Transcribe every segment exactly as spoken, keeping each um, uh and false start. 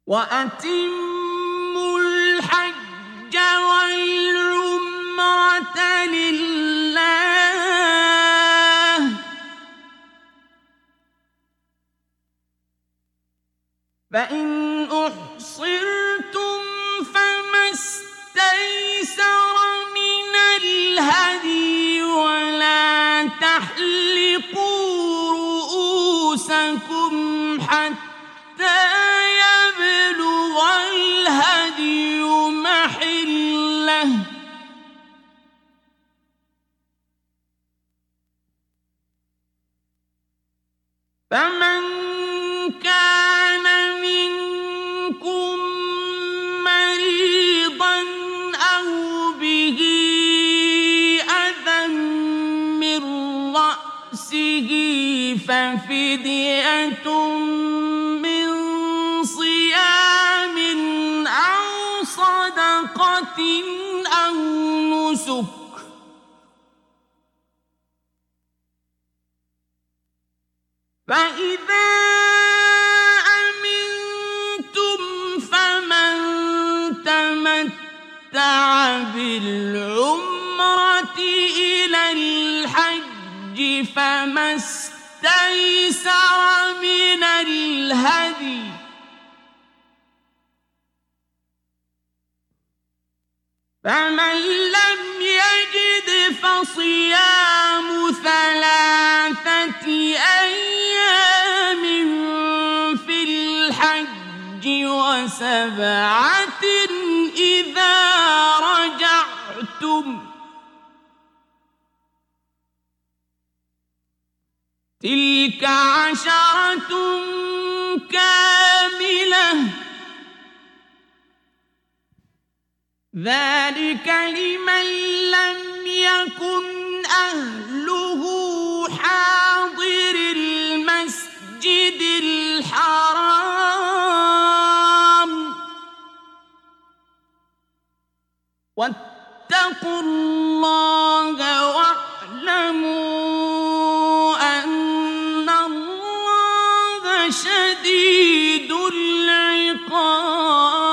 وأتموا الحج والعمرة لله فإن أحصرتم فما استيسر من الهدي ولا تحلقوا رؤوسكم حتى يبلغ الهدي محله فمن كان منكم مريضا أو به أذى من رأسه ففدية من صيام أو صدقة أو نسك فإذا أمنتم فمن تمتع بالعمرة إلى الحج فما استيسر من الهدي فمن لم يجد فصيام ثلاثة أيام في الحج وسبعة إذا رجعتم تلك عشرة كاملة ذلك لمن لم يكن أهله حاضر المسجد الحرام واتقوا الله واعلموا أن الله شديد العقاب.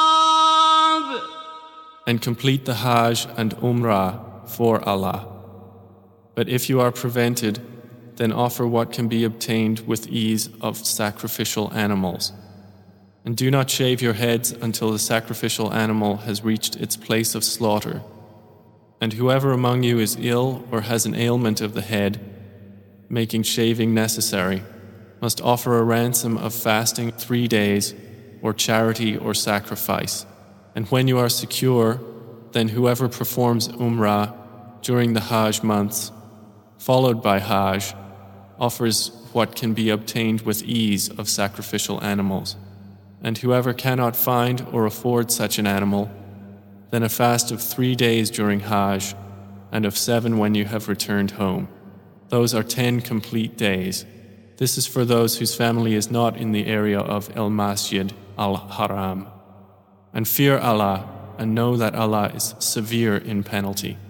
And complete the Hajj and Umrah for Allah. But if you are prevented, then offer what can be obtained with ease of sacrificial animals. And do not shave your heads until the sacrificial animal has reached its place of slaughter. And whoever among you is ill or has an ailment of the head, making shaving necessary, must offer a ransom of fasting three days, or charity or sacrifice. And when you are secure, then whoever performs Umrah during the Hajj months, followed by Hajj, offers what can be obtained with ease of sacrificial animals. And whoever cannot find or afford such an animal, then a fast of three days during Hajj, and of seven when you have returned home. Those are ten complete days. This is for those whose family is not in the area of El Masjid Al-Haram. And fear Allah, and know that Allah is severe in penalty.